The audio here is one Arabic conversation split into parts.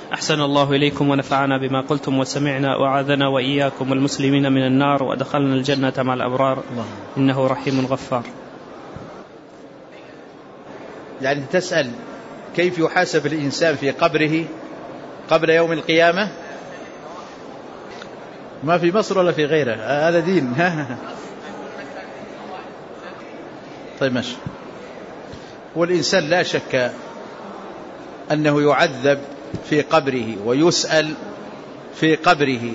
أحسن الله إليكم ونفعنا بما قلتم وسمعنا وعاذنا وإياكم والمسلمين من النار وأدخلنا الجنة مع الأبرار إنه رحيم غفار. يعني تسأل كيف يحاسب الإنسان في قبره قبل يوم القيامة؟ ما في مصر ولا في غيره، هذا دين. طيب ماشي. والإنسان لا شك أنه يعذب في قبره ويسأل في قبره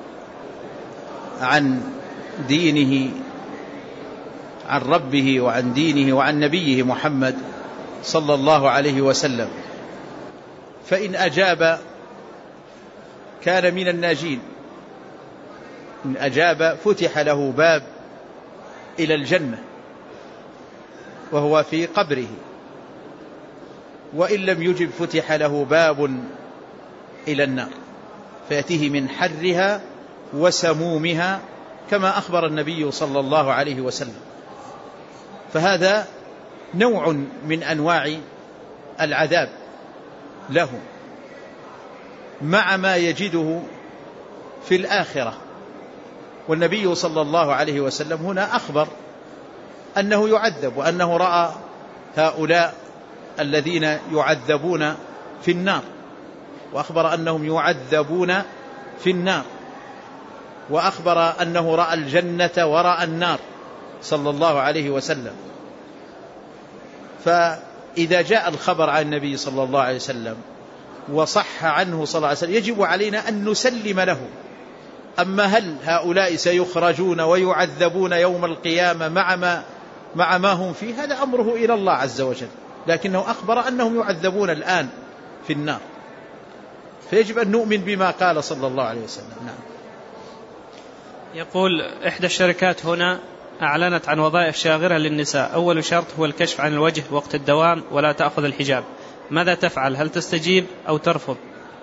عن دينه، عن ربه وعن دينه وعن نبيه محمد صلى الله عليه وسلم. فإن أجاب كان من الناجين، إن أجاب فتح له باب إلى الجنة وهو في قبره، وإن لم يجب فتح له باب إلى النار فيأتيه من حرها وسمومها كما أخبر النبي صلى الله عليه وسلم. فهذا نوع من أنواع العذاب له مع ما يجده في الآخرة. والنبي صلى الله عليه وسلم هنا أخبر أنه يعذب، وأنه رأى هؤلاء الذين يعذبون في النار، وأخبر أنهم يعذبون في النار، وأخبر أنه رأى الجنة ورأى النار صلى الله عليه وسلم. فإذا جاء الخبر عن النبي صلى الله عليه وسلم وصح عنه صلى الله عليه وسلم يجب علينا أن نسلم له. أما هل هؤلاء سيخرجون ويعذبون يوم القيامة مع ما هم فيه، هذا أمره إلى الله عز وجل، لكنه أخبر أنهم يعذبون الآن في النار، فيجب أن نؤمن بما قال صلى الله عليه وسلم. نعم. يقول إحدى الشركات هنا أعلنت عن وظائف شاغرة للنساء، أول شرط هو الكشف عن الوجه وقت الدوام ولا تأخذ الحجاب، ماذا تفعل؟ هل تستجيب أو ترفض؟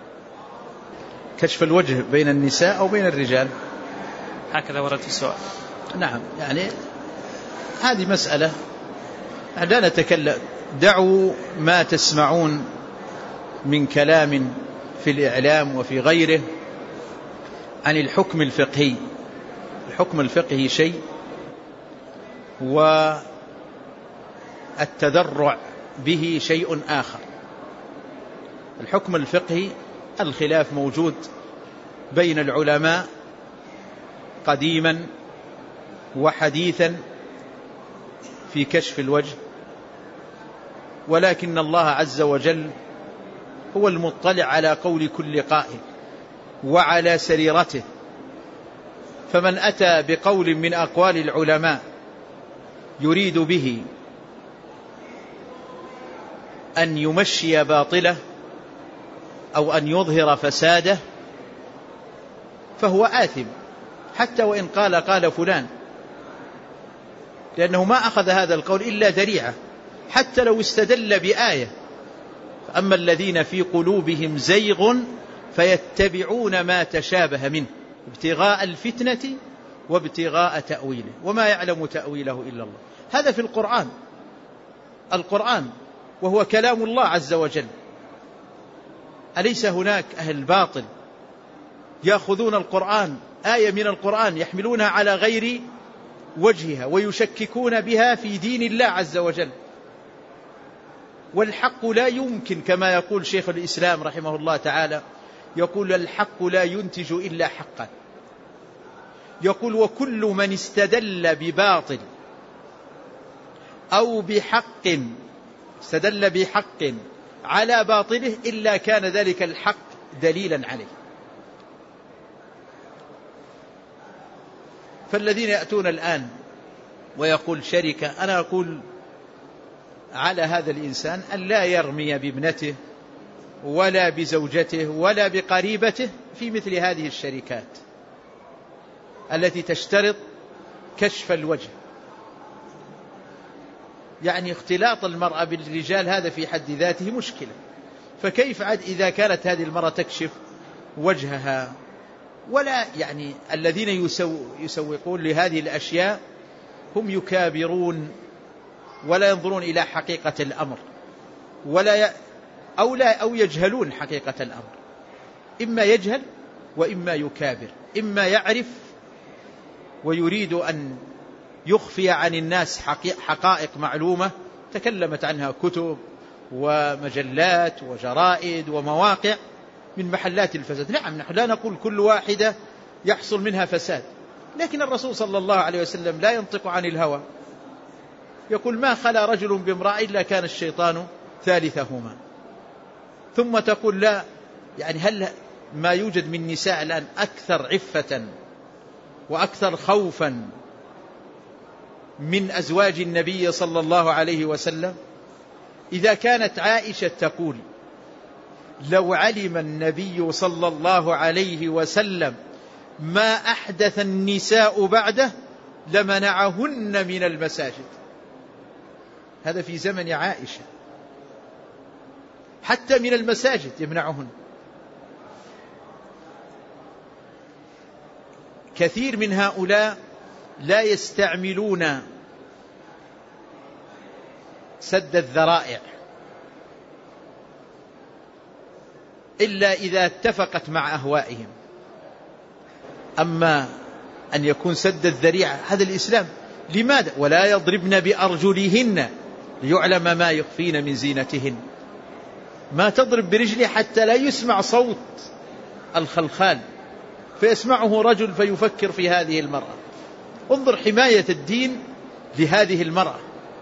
كشف الوجه بين النساء أو بين الرجال؟ هكذا ورد في السؤال. نعم، يعني هذه مسألة لا نتكلم. دعوا ما تسمعون من كلام في الإعلام وفي غيره عن الحكم الفقهي. الحكم الفقهي شيء، والتذرع به شيء آخر. الحكم الفقهي الخلاف موجود بين العلماء قديما وحديثا في كشف الوجه، ولكن الله عز وجل هو المطلع على قول كل قائل وعلى سريرته، فمن أتى بقول من أقوال العلماء يريد به أن يمشي باطله أو أن يظهر فساده فهو آثم، حتى وإن قال فلان، لأنه ما أخذ هذا القول إلا ذريعة، حتى لو استدل بآية. فأما الذين في قلوبهم زيغ فيتبعون ما تشابه منه ابتغاء الفتنة وابتغاء تأويله وما يعلم تأويله إلا الله. هذا في القرآن وهو كلام الله عز وجل. أليس هناك أهل باطل يأخذون القرآن، آية من القرآن، يحملونها على غير وجهها ويشككون بها في دين الله عز وجل؟ والحق لا يمكن، كما يقول شيخ الإسلام رحمه الله تعالى، يقول الحق لا ينتج إلا حقا. يقول وكل من استدل بباطل أو بحق، استدل بحق على باطله إلا كان ذلك الحق دليلا عليه. فالذين يأتون الآن ويقول شركة، أنا أقول على هذا الإنسان أن لا يرمي بابنته ولا بزوجته ولا بقريبته في مثل هذه الشركات التي تشترط كشف الوجه. يعني اختلاط المرأة بالرجال هذا في حد ذاته مشكلة، فكيف عاد إذا كانت هذه المرأة تكشف وجهها؟ ولا يعني الذين يسوقون لهذه الأشياء هم يكابرون ولا ينظرون إلى حقيقة الأمر، أو يجهلون حقيقة الأمر. إما يجهل وإما يكابر، إما يعرف ويريد أن يخفي عن الناس حقائق معلومة تكلمت عنها كتب ومجلات وجرائد ومواقع من محلات الفساد. نعم، نحن لا نقول كل واحدة يحصل منها فساد، لكن الرسول صلى الله عليه وسلم لا ينطق عن الهوى، يقول ما خلا رجل بامرأة إلا كان الشيطان ثالثهما. ثم تقول لا، يعني هل ما يوجد من نساء الآن أكثر عفة وأكثر خوفا من أزواج النبي صلى الله عليه وسلم؟ إذا كانت عائشة تقول لو علم النبي صلى الله عليه وسلم ما أحدث النساء بعده لمنعهن من المساجد، هذا في زمن عائشة، حتى من المساجد يمنعهن. كثير من هؤلاء لا يستعملون سد الذرائع إلا إذا اتفقت مع أهوائهم. أما أن يكون سد الذريعة هذا الإسلام. لماذا؟ ولا يضربن بأرجلهن ليعلم ما يخفين من زينتهن. ما تضرب برجله حتى لا يسمع صوت الخلخال فيسمعه رجل فيفكر في هذه المرأة. انظر حماية الدين لهذه المرأة،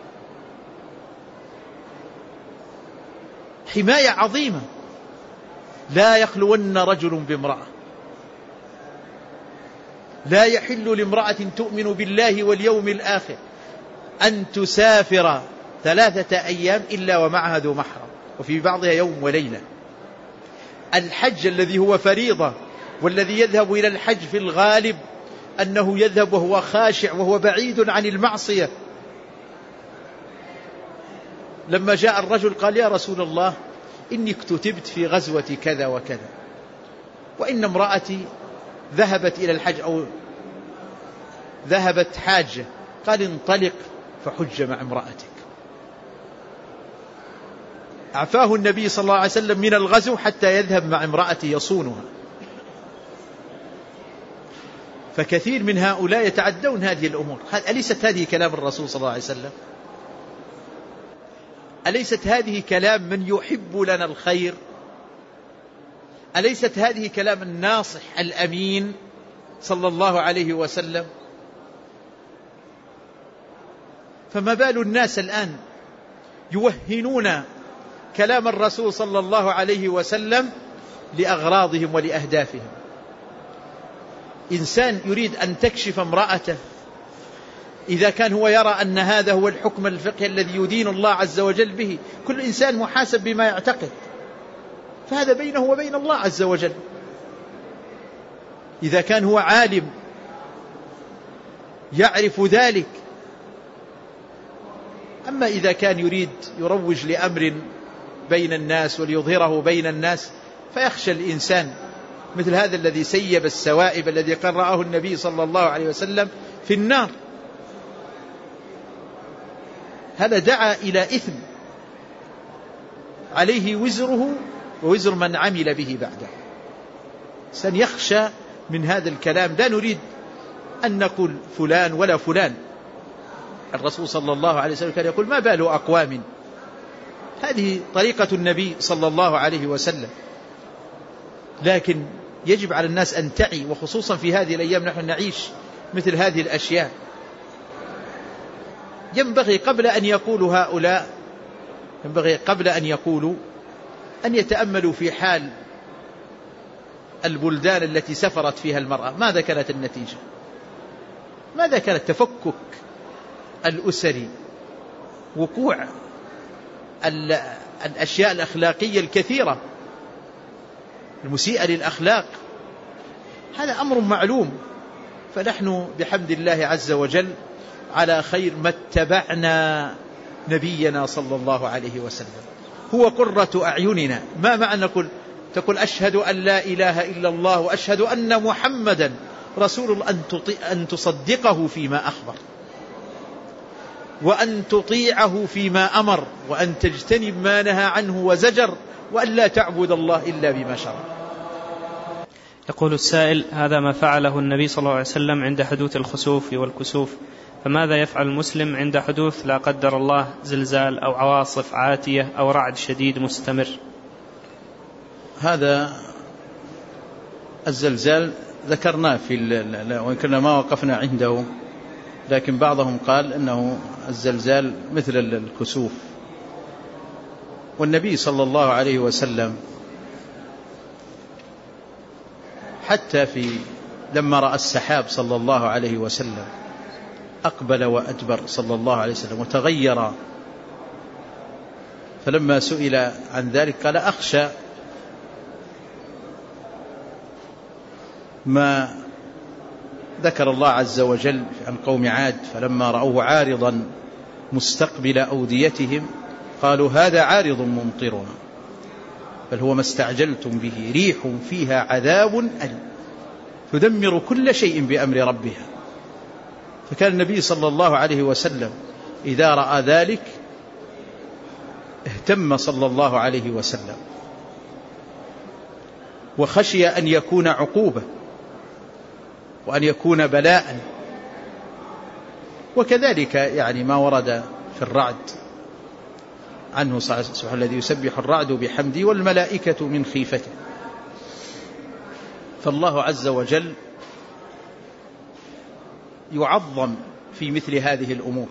حماية عظيمة. لا يخلون رجل بامرأة، لا يحل لامرأة تؤمن بالله واليوم الآخر أن تسافر 3 أيام إلا ومعها ذو محرم، وفي بعضها يوم وليلة. الحج الذي هو فريضة، والذي يذهب إلى الحج في الغالب أنه يذهب وهو خاشع وهو بعيد عن المعصية. لما جاء الرجل قال يا رسول الله إني اكتتبت في غزوة كذا وكذا، وإن امرأتي ذهبت إلى الحج أو ذهبت حاجة. قال انطلق فحج مع امرأتك. أعفاه النبي صلى الله عليه وسلم من الغزو حتى يذهب مع امرأته يصونها. فكثير من هؤلاء يتعدون هذه الأمور. أليست هذه كلام الرسول صلى الله عليه وسلم؟ أليست هذه كلام من يحب لنا الخير؟ أليست هذه كلام الناصح الأمين صلى الله عليه وسلم؟ فما بال الناس الآن يوهنون كلام الرسول صلى الله عليه وسلم لأغراضهم ولأهدافهم. إنسان يريد أن تكشف امرأته، إذا كان هو يرى أن هذا هو الحكم الفقهي الذي يدين الله عز وجل به، كل إنسان محاسب بما يعتقد، فهذا بينه وبين الله عز وجل. إذا كان هو عالم يعرف ذلك. أما إذا كان يريد يروج لأمر بين الناس وليظهره بين الناس، فيخشى الإنسان مثل هذا الذي سيب السوائب الذي قرأه النبي صلى الله عليه وسلم في النار. هذا دعا إلى إثم عليه وزره ووزر من عمل به بعده. سنخشى من هذا الكلام. لا نريد أن نقول فلان ولا فلان. الرسول صلى الله عليه وسلم كان يقول ما بال أقوام. هذه طريقة النبي صلى الله عليه وسلم. لكن يجب على الناس أن تعي، وخصوصا في هذه الأيام نحن نعيش مثل هذه الأشياء. ينبغي قبل أن يقولوا هؤلاء، ينبغي قبل أن يقولوا أن يتأملوا في حال البلدان التي سفرت فيها المرأة. ماذا كانت النتيجة؟ ماذا كانت؟ تفكك الأسري، وقوع الأشياء الأخلاقية الكثيرة المسيئة للأخلاق. هذا أمر معلوم. فنحن بحمد الله عز وجل على خير ما اتبعنا نبينا صلى الله عليه وسلم، هو قرة أعيننا. ما معنى تقول أشهد أن لا إله إلا الله وأشهد أن محمدا رسول الله، أن تصدقه فيما أخبر، وأن تطيعه فيما أمر، وأن تجتنب ما نهى عنه وزجر، وأن لا تعبد الله إلا بما شرع. يقول السائل: هذا ما فعله النبي صلى الله عليه وسلم عند حدوث الخسوف والكسوف، فماذا يفعل المسلم عند حدوث لا قدر الله زلزال أو عواصف عاتية أو رعد شديد مستمر؟ هذا الزلزال ذكرناه وإن كنا ما وقفنا عنده، لكن بعضهم قال إنه الزلزال مثل الكسوف. والنبي صلى الله عليه وسلم حتى لما رأى السحاب صلى الله عليه وسلم أقبل وأدبر صلى الله عليه وسلم وتغير، فلما سئل عن ذلك قال: أخشى ما ذكر الله عز وجل عن قوم عاد فلما رأوه عارضا مستقبل أوديتهم قالوا: هذا عارض ممطرنا بل هو ما استعجلتم به ريح فيها عذاب أليم تدمر كل شيء بأمر ربها. فكان النبي صلى الله عليه وسلم إذا رأى ذلك اهتم صلى الله عليه وسلم وخشي أن يكون عقوبة وأن يكون بلاء. وكذلك يعني ما ورد في الرعد عنه سبحانه الذي يسبح الرعد بحمده والملائكة من خيفته. فالله عز وجل يعظم في مثل هذه الأمور،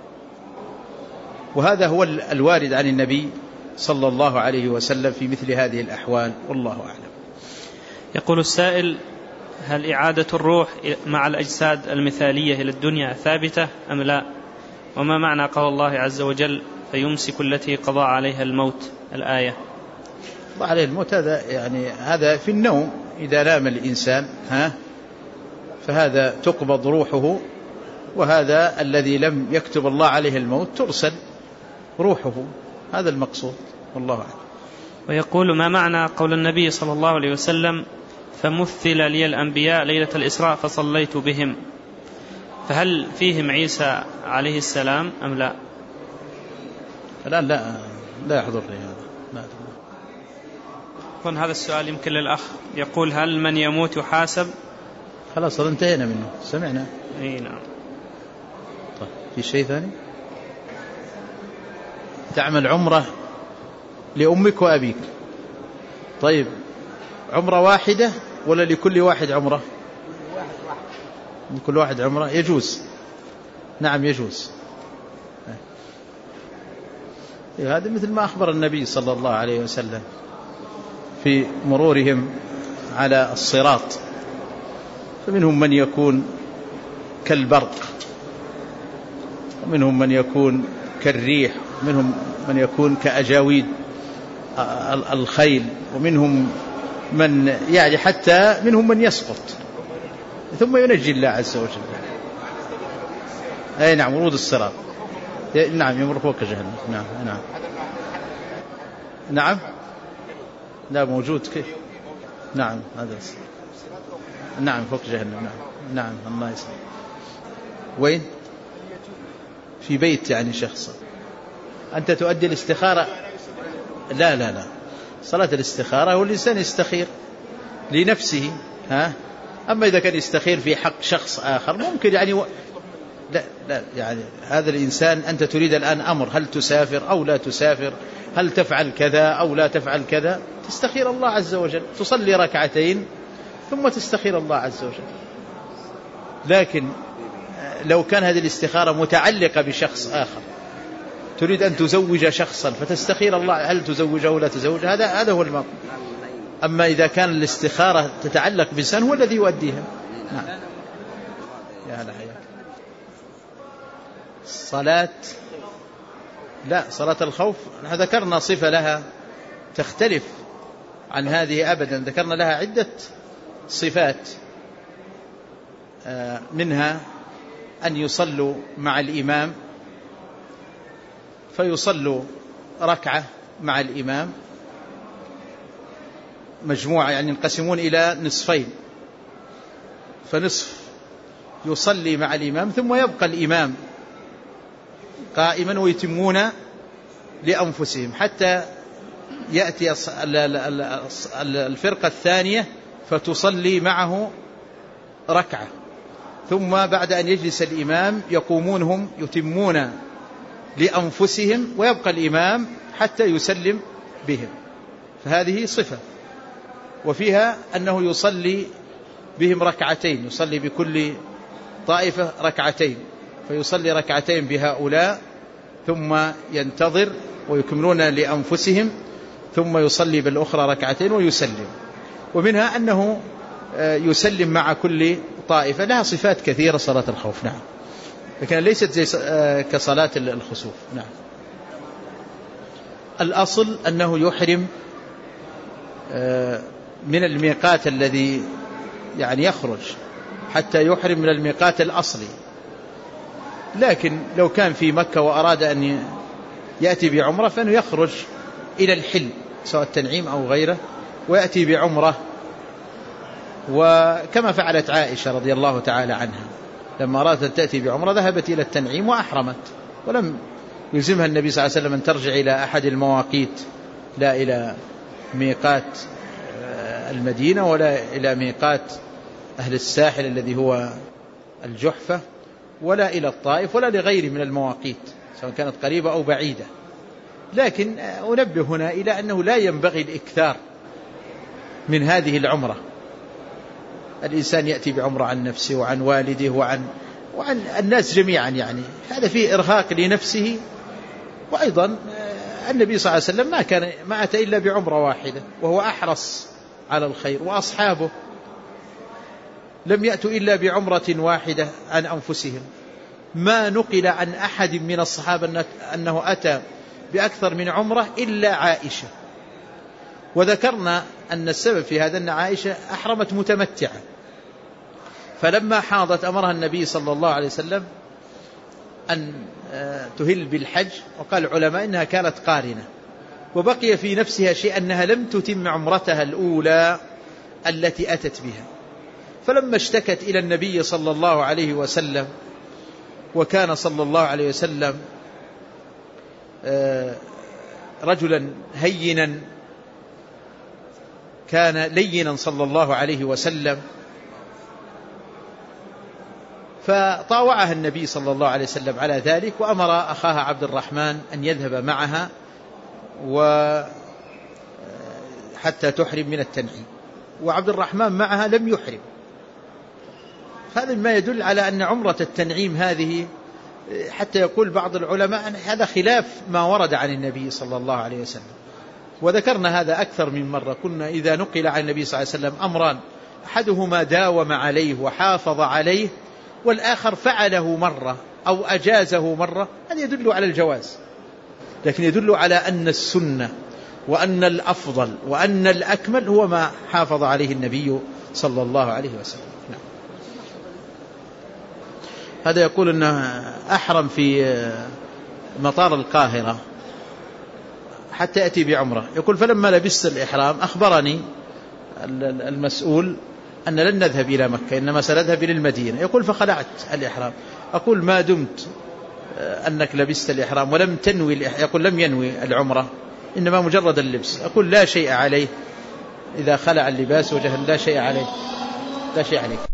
وهذا هو الوارد عن النبي صلى الله عليه وسلم في مثل هذه الأحوال، والله أعلم. يقول السائل: هل إعادة الروح مع الأجساد المثالية إلى الدنيا ثابتة أم لا؟ وما معنى قول الله عز وجل: فيمسك التي قضى عليها الموت، الآية؟ قضى عليه الموت هذا في النوم، إذا نام الإنسان فهذا تقبض روحه، وهذا الذي لم يكتب الله عليه الموت ترسل روحه، هذا المقصود، والله أعلم. ويقول: ما معنى قول النبي صلى الله عليه وسلم: فمثل لي الأنبياء ليلة الإسراء فصليت بهم، فهل فيهم عيسى عليه السلام أم لا؟ لا يحضرني هذا، لا. هذا السؤال يمكن للأخ، يقول: هل من يموت يحاسب؟ خلاص انتهينا منه، سمعنا. اي نعم. طيب، في شيء ثاني؟ تعمل عمرة لأمك وأبيك، طيب عمرة واحدة ولا لكل واحد عمرة؟ لكل واحد عمرة يجوز، نعم يجوز. هذا مثل ما أخبر النبي صلى الله عليه وسلم في مرورهم على الصراط، فمنهم من يكون كالبرق، ومنهم من يكون كالريح، ومنهم من يكون كأجاويد الخيل، ومنهم من حتى منهم من يسقط ثم ينجي الله عز وجل. أي نعم، ورود الصراط، نعم يمر فوق جهنم. نعم لا موجود كيف؟ نعم هذا نعم فوق جهنم. نعم الله يسلمك. وين؟ في بيت شخص. أنت تؤدي الاستخارة؟ لا صلاة الاستخارة هو الإنسان يستخير لنفسه، أما إذا كان يستخير في حق شخص آخر ممكن لا هذا الإنسان أنت تريد الآن أمر، هل تسافر أو لا تسافر، هل تفعل كذا أو لا تفعل كذا، تستخير الله عز وجل، تصلي ركعتين ثم تستخير الله عز وجل. لكن لو كان هذه الاستخارة متعلقة بشخص آخر، تريد أن تزوج شخصا فتستخير الله هل تزوجه ولا تزوجه، هذا هو المطلوب. أما إذا كان الاستخارة تتعلق بإنسان هو الذي يؤديها. نعم. يا هلا حياك. صلاة الخوف ذكرنا صفة لها تختلف عن هذه أبدا، ذكرنا لها عدة صفات، منها أن يصلوا مع الإمام، فيصلوا ركعة مع الإمام مجموعة، ينقسمون إلى نصفين، فنصف يصلي مع الإمام ثم يبقى الإمام قائما ويتمون لأنفسهم حتى يأتي الفرقة الثانية فتصلي معه ركعة، ثم بعد أن يجلس الإمام يقومون هم يتمون لأنفسهم، ويبقى الإمام حتى يسلم بهم. فهذه صفة. وفيها أنه يصلي بهم ركعتين، يصلي بكل طائفة ركعتين، فيصلي ركعتين بهؤلاء ثم ينتظر ويكملون لأنفسهم، ثم يصلي بالأخرى ركعتين ويسلم. ومنها أنه يسلم مع كل طائفة. لها صفات كثيرة صلاة الخوف. نعم، لكن ليست زي كصلاة الخسوف. نعم. الأصل أنه يحرم من الميقات الذي يعني يخرج حتى يحرم من الميقات الأصلي. لكن لو كان في مكة وأراد أن يأتي بعمرة فإنه يخرج إلى الحل سواء التنعيم أو غيره ويأتي بعمرة، وكما فعلت عائشة رضي الله تعالى عنها لما أرادت أن تأتي بعمرة ذهبت إلى التنعيم وأحرمت، ولم يلزمها النبي صلى الله عليه وسلم أن ترجع إلى أحد المواقيت، لا إلى ميقات المدينة ولا إلى ميقات أهل الساحل الذي هو الجحفة، ولا إلى الطائف ولا لغيره من المواقيت سواء كانت قريبة أو بعيدة. لكن أنبه هنا إلى أنه لا ينبغي الإكثار من هذه العمرة. الإنسان يأتي بعمرة عن نفسه وعن والده وعن الناس جميعا، يعني هذا فيه إرهاق لنفسه. وأيضا النبي صلى الله عليه وسلم ما أتى إلا بعمرة واحدة وهو أحرص على الخير، وأصحابه لم يأتوا إلا بعمرة واحدة عن أنفسهم. ما نقل عن أحد من الصحابة أنه أتى بأكثر من عمرة إلا عائشة. وذكرنا أن السبب في هذا أن عائشة أحرمت متمتعة، فلما حاضت أمرها النبي صلى الله عليه وسلم أن تهل بالحج، وقال العلماء إنها كانت قارنة، وبقي في نفسها شيء أنها لم تتم عمرتها الأولى التي أتت بها. فلما اشتكت إلى النبي صلى الله عليه وسلم، وكان صلى الله عليه وسلم رجلا هينا، كان لينا صلى الله عليه وسلم، فطاوعها النبي صلى الله عليه وسلم على ذلك، وأمر أخاها عبد الرحمن أن يذهب معها حتى تحرم من التنعيم، وعبد الرحمن معها لم يحرم. هذا ما يدل على أن عمرة التنعيم هذه، حتى يقول بعض العلماء هذا خلاف ما ورد عن النبي صلى الله عليه وسلم. وذكرنا هذا أكثر من مرة، كنا إذا نقل عن النبي صلى الله عليه وسلم أمران أحدهما داوم عليه وحافظ عليه، والآخر فعله مرة أو أجازه مرة، هذا يدل على الجواز، لكن يدل على أن السنة وأن الأفضل وأن الأكمل هو ما حافظ عليه النبي صلى الله عليه وسلم. نعم. هذا يقول أنه أحرم في مطار القاهرة حتى يأتي بعمرة، يقول فلما لبست الإحرام أخبرني المسؤول أن لن نذهب إلى مكة، إنما سنذهب إلى المدينة. يقول فخلعت الإحرام. أقول ما دمت أنك لبست الإحرام ولم تنوي يقول لم ينوي العمرة، إنما مجرد اللبس. أقول لا شيء عليه إذا خلع اللباس وجهل، لا شيء عليه، لا شيء عليك.